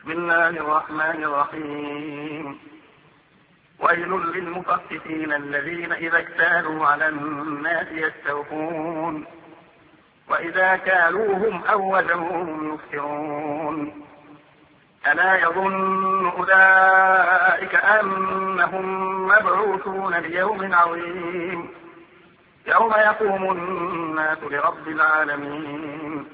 بسم الله الرحمن الرحيم. ويل للمطففين الذين إذا اكتالوا على الناس يستوفون وإذا كالوهم أو وزنوهم يخسرون. ألا يظن أولئك أنهم مبعوثون ليوم عظيم يوم يقوم الناس لرب العالمين.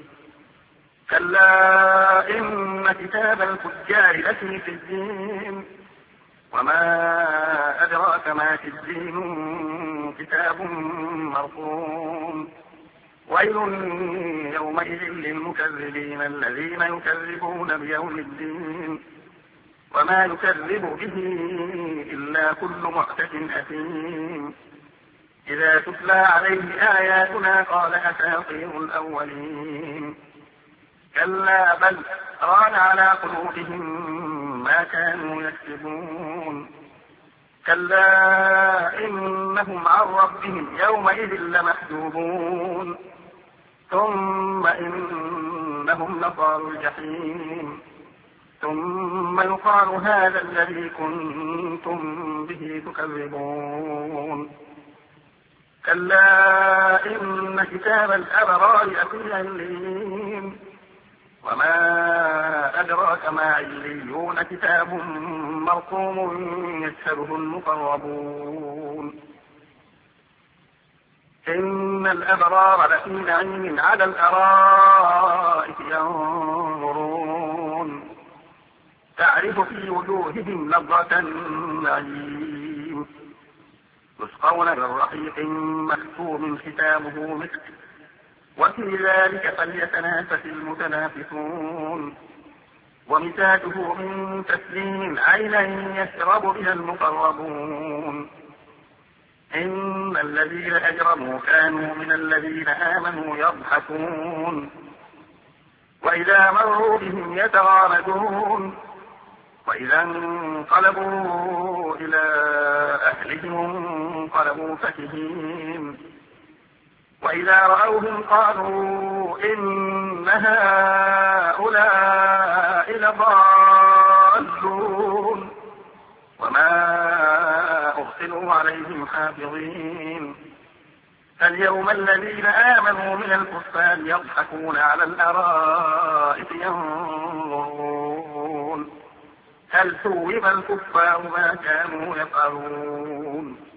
كلا إن كتاب الفجار لفي سجين وما أدراك ما سجين كتاب مرقوم. ويل يومئذ للمكذبين الذين يكذبون بيوم الدين وما يكذب به إلا كل معتد أثيم. إذا تتلى عليه آياتنا قال أساطير الأولين. كلا بل ران على قلوبهم ما كانوا يكسبون. كلا إنهم عن ربهم يومئذ لمحجوبون ثم إنهم لصالوا الجحيم ثم يقال هذا الذي كنتم به تكذبون. كلا إن كتاب الأبرار لفي عليين وما أدراك ما عليون كتاب مرقوم يشهده المقربون. إن الأبرار لفي نعيم على الأرائك ينظرون تعرف في وجوههم نضرة النعيم يسقون من رحيق مختوم ختامه مسك وفي ذلك فليتنافس المتنافسون. ومزاجه من تسليم عينا يشرب بها المقربون. إن الذين أجرموا كانوا من الذين آمنوا يضحكون وإذا مروا بهم يتغامزون وإذا انقلبوا إلى أهلهم انقلبوا فكهين وإذا رأوهم قالوا إن هؤلاء لضالون وما أرسلوا عليهم حافظين. اليوم الذين آمنوا من الكفار يضحكون على الأرائك ينظرون هل ثوب الكفار ما كانوا يفعلون.